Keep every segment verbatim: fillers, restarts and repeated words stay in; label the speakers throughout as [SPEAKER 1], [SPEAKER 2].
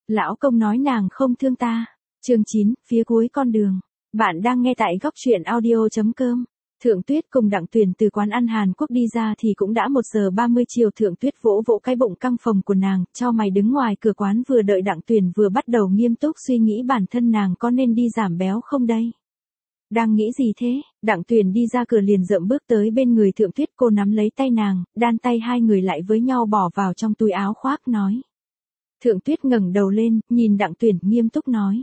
[SPEAKER 1] Lão công nói nàng không thương ta. Chương chín, phía cuối con đường. Bạn đang nghe tại góc truyện audio chấm com. Thượng Tuyết cùng Đặng Tuyền từ quán ăn Hàn Quốc đi ra thì cũng đã một giờ ba mươi chiều. Thượng Tuyết vỗ vỗ cái bụng căng phồng của nàng, chau mày đứng ngoài cửa quán vừa đợi Đặng Tuyền vừa bắt đầu nghiêm túc suy nghĩ bản thân nàng có nên đi giảm béo không đây. Đang nghĩ gì thế? Đặng Tuyền đi ra cửa liền dậm bước tới bên người Thượng Tuyết, cô nắm lấy tay nàng, đan tay hai người lại với nhau bỏ vào trong túi áo khoác nói. Thượng Tuyết ngẩng đầu lên, nhìn Đặng Tuyền nghiêm túc nói.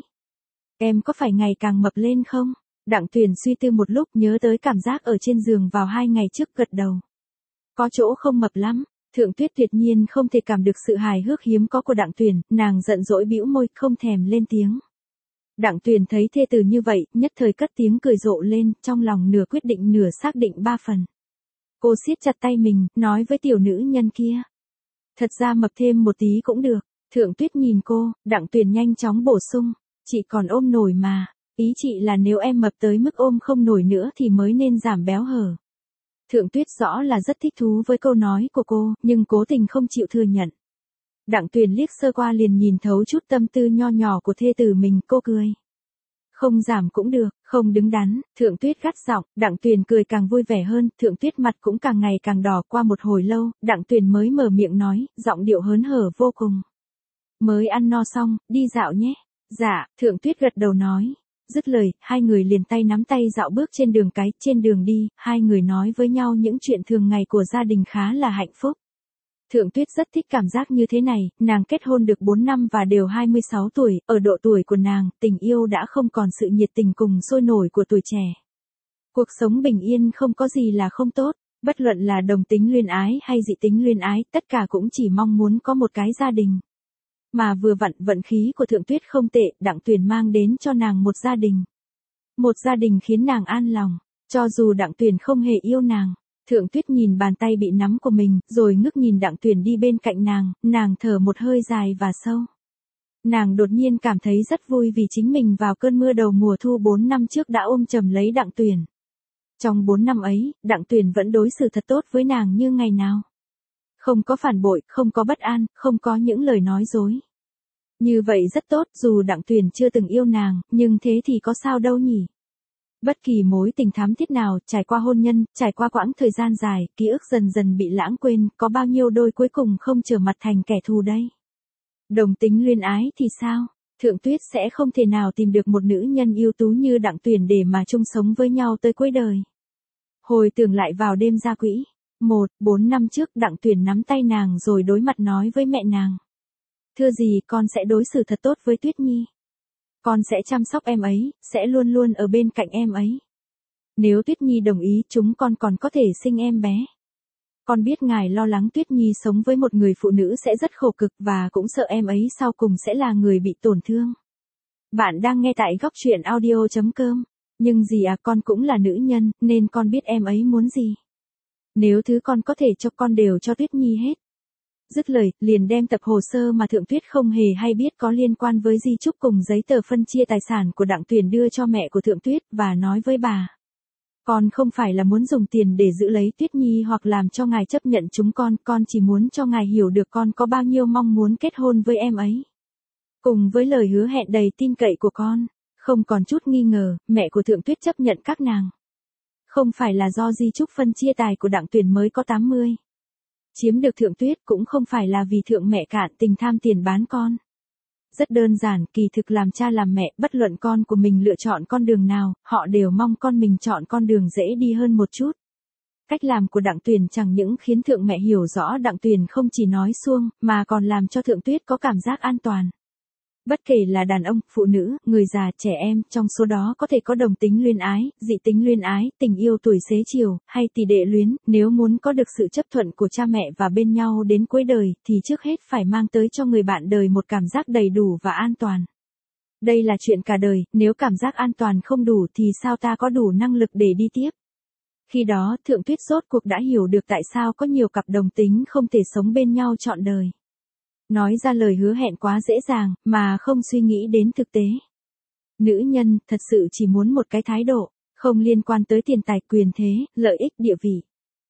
[SPEAKER 1] Em có phải ngày càng mập lên không? Đặng Tuyền suy tư một lúc nhớ tới cảm giác ở trên giường vào hai ngày trước gật đầu. Có chỗ không mập lắm. Thượng Tuyết tuyệt nhiên không thể cảm được sự hài hước hiếm có của Đặng Tuyền, nàng giận dỗi bĩu môi không thèm lên tiếng. Đặng Tuyền thấy thê tử như vậy, nhất thời cất tiếng cười rộ lên, trong lòng nửa quyết định nửa xác định ba phần. Cô siết chặt tay mình, nói với tiểu nữ nhân kia. Thật ra mập thêm một tí cũng được. Thượng Tuyết nhìn cô, Đặng Tuyền nhanh chóng bổ sung. Chị còn ôm nổi mà. Ý chị là nếu em mập tới mức ôm không nổi nữa thì mới nên giảm béo hở. Thượng Tuyết rõ là rất thích thú với câu nói của cô, nhưng cố tình không chịu thừa nhận. Đặng Tuyền liếc sơ qua liền nhìn thấu chút tâm tư nho nhỏ của thê tử mình, cô cười. Không giảm cũng được, không đứng đắn. Thượng Tuyết gắt giọng. Đặng Tuyền cười càng vui vẻ hơn, Thượng Tuyết mặt cũng càng ngày càng đỏ. Qua một hồi lâu, Đặng Tuyền mới mở miệng nói, giọng điệu hớn hở vô cùng. Mới ăn no xong, đi dạo nhé. Dạ, Thượng Tuyết gật đầu nói. Dứt lời, hai người liền tay nắm tay dạo bước trên đường cái. Trên đường đi, hai người nói với nhau những chuyện thường ngày của gia đình khá là hạnh phúc. Thượng Tuyết rất thích cảm giác như thế này, nàng kết hôn được bốn năm và đều hai mươi sáu tuổi, ở độ tuổi của nàng, tình yêu đã không còn sự nhiệt tình cùng sôi nổi của tuổi trẻ. Cuộc sống bình yên không có gì là không tốt, bất luận là đồng tính luyến ái hay dị tính luyến ái, tất cả cũng chỉ mong muốn có một cái gia đình. Mà vừa vặn vận khí của Thượng Tuyết không tệ, Đặng Tuyền mang đến cho nàng một gia đình. Một gia đình khiến nàng an lòng, cho dù Đặng Tuyền không hề yêu nàng. Thượng Tuyết nhìn bàn tay bị nắm của mình, rồi ngước nhìn Đặng Tuyền đi bên cạnh nàng, nàng thở một hơi dài và sâu. Nàng đột nhiên cảm thấy rất vui vì chính mình vào cơn mưa đầu mùa thu bốn năm trước đã ôm chầm lấy Đặng Tuyền. Trong bốn năm ấy, Đặng Tuyền vẫn đối xử thật tốt với nàng như ngày nào. Không có phản bội, không có bất an, không có những lời nói dối. Như vậy rất tốt, dù Đặng Tuyền chưa từng yêu nàng, nhưng thế thì có sao đâu nhỉ? Bất kỳ mối tình thắm thiết nào, trải qua hôn nhân, trải qua quãng thời gian dài, ký ức dần dần bị lãng quên, có bao nhiêu đôi cuối cùng không trở mặt thành kẻ thù đây? Đồng tính luyến ái thì sao? Thượng Tuyết sẽ không thể nào tìm được một nữ nhân ưu tú như Đặng Tuyền để mà chung sống với nhau tới cuối đời. Hồi tưởng lại vào đêm ra quỹ, một, bốn năm trước Đặng Tuyền nắm tay nàng rồi đối mặt nói với mẹ nàng. Thưa gì, con sẽ đối xử thật tốt với Tuyết Nhi. Con sẽ chăm sóc em ấy, sẽ luôn luôn ở bên cạnh em ấy. Nếu Tuyết Nhi đồng ý, chúng con còn có thể sinh em bé. Con biết ngài lo lắng Tuyết Nhi sống với một người phụ nữ sẽ rất khổ cực và cũng sợ em ấy sau cùng sẽ là người bị tổn thương. Bạn đang nghe tại góc truyện audio chấm com. Nhưng gì à, con cũng là nữ nhân, nên con biết em ấy muốn gì. Nếu thứ con có thể cho con đều cho Tuyết Nhi hết. Dứt lời, liền đem tập hồ sơ mà Thượng Tuyết không hề hay biết có liên quan với di chúc cùng giấy tờ phân chia tài sản của Đặng Tuyền đưa cho mẹ của Thượng Tuyết và nói với bà. Con không phải là muốn dùng tiền để giữ lấy Tuyết Nhi hoặc làm cho ngài chấp nhận chúng con, con chỉ muốn cho ngài hiểu được con có bao nhiêu mong muốn kết hôn với em ấy. Cùng với lời hứa hẹn đầy tin cậy của con, không còn chút nghi ngờ, mẹ của Thượng Tuyết chấp nhận các nàng. Không phải là do di chúc phân chia tài của Đặng Tuyền mới có tám mươi. Chiếm được Thượng Tuyết cũng không phải là vì thượng mẹ cạn tình tham tiền bán con. Rất đơn giản, kỳ thực làm cha làm mẹ, bất luận con của mình lựa chọn con đường nào, họ đều mong con mình chọn con đường dễ đi hơn một chút. Cách làm của Đặng Tuyền chẳng những khiến thượng mẹ hiểu rõ Đặng Tuyền không chỉ nói suông, mà còn làm cho Thượng Tuyết có cảm giác an toàn. Bất kể là đàn ông, phụ nữ, người già, trẻ em, trong số đó có thể có đồng tính luyến ái, dị tính luyến ái, tình yêu tuổi xế chiều, hay tỷ đệ luyến, nếu muốn có được sự chấp thuận của cha mẹ và bên nhau đến cuối đời, thì trước hết phải mang tới cho người bạn đời một cảm giác đầy đủ và an toàn. Đây là chuyện cả đời, nếu cảm giác an toàn không đủ thì sao ta có đủ năng lực để đi tiếp? Khi đó, Thượng Tuyết rốt cuộc đã hiểu được tại sao có nhiều cặp đồng tính không thể sống bên nhau trọn đời. Nói ra lời hứa hẹn quá dễ dàng, mà không suy nghĩ đến thực tế. Nữ nhân, thật sự chỉ muốn một cái thái độ, không liên quan tới tiền tài quyền thế, lợi ích địa vị.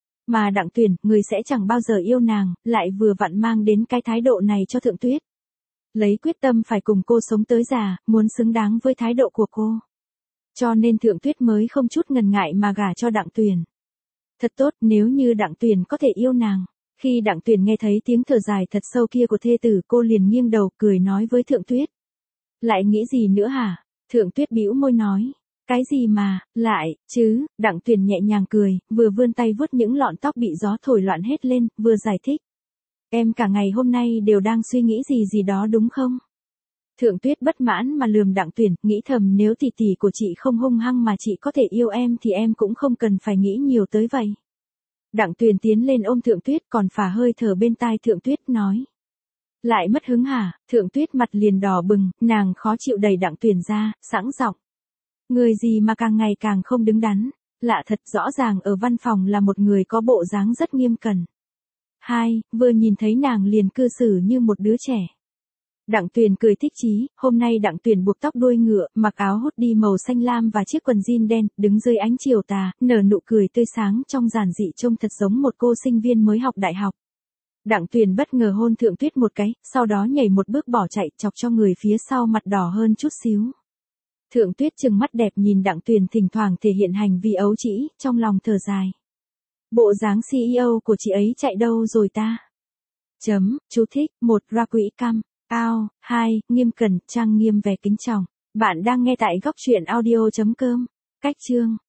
[SPEAKER 1] Mà Đặng Tuyền, người sẽ chẳng bao giờ yêu nàng, lại vừa vặn mang đến cái thái độ này cho Thượng Tuyết. lấy quyết tâm phải cùng cô sống tới già, muốn xứng đáng với thái độ của cô. Cho nên Thượng Tuyết mới không chút ngần ngại mà gả cho Đặng Tuyền. Thật tốt nếu như Đặng Tuyền có thể yêu nàng. Khi Đặng Tuyền nghe thấy tiếng thở dài thật sâu kia của thê tử, cô liền nghiêng đầu cười nói với Thượng Tuyết. Lại nghĩ gì nữa hả? Thượng Tuyết bĩu môi nói. Cái gì mà, lại, chứ, Đặng Tuyền nhẹ nhàng cười, vừa vươn tay vuốt những lọn tóc bị gió thổi loạn hết lên, vừa giải thích. Em cả ngày hôm nay đều đang suy nghĩ gì gì đó đúng không? Thượng Tuyết bất mãn mà lườm Đặng Tuyền, nghĩ thầm nếu tỷ tỷ của chị không hung hăng mà chị có thể yêu em thì em cũng không cần phải nghĩ nhiều tới vậy. Đặng Tuyền tiến lên ôm Thượng Tuyết còn phả hơi thở bên tai Thượng Tuyết nói. Lại mất hứng hả? Thượng Tuyết mặt liền đỏ bừng, nàng khó chịu đẩy Đặng Tuyền ra, sẵn giọng. Người gì mà càng ngày càng không đứng đắn, lạ thật, rõ ràng ở văn phòng là một người có bộ dáng rất nghiêm cẩn. Hai, vừa nhìn thấy nàng liền cư xử như một đứa trẻ. Đặng Tuyền cười thích chí, hôm nay Đặng Tuyền buộc tóc đuôi ngựa, mặc áo hoodie màu xanh lam và chiếc quần jean đen, đứng dưới ánh chiều tà, nở nụ cười tươi sáng trong giản dị trông thật giống một cô sinh viên mới học đại học. Đặng Tuyền bất ngờ hôn Thượng Tuyết một cái, sau đó nhảy một bước bỏ chạy, chọc cho người phía sau mặt đỏ hơn chút xíu. Thượng Tuyết trừng mắt đẹp nhìn Đặng Tuyền thỉnh thoảng thể hiện hành vi ấu trĩ, trong lòng thở dài. Bộ dáng xê e ô của chị ấy chạy đâu rồi ta? Chấm, chú thích, một, ra quỹ cam, ao, hai, nghiêm cẩn, trang nghiêm vẻ kính trọng. Bạn đang nghe tại góc truyện audio chấm com. Cách chương.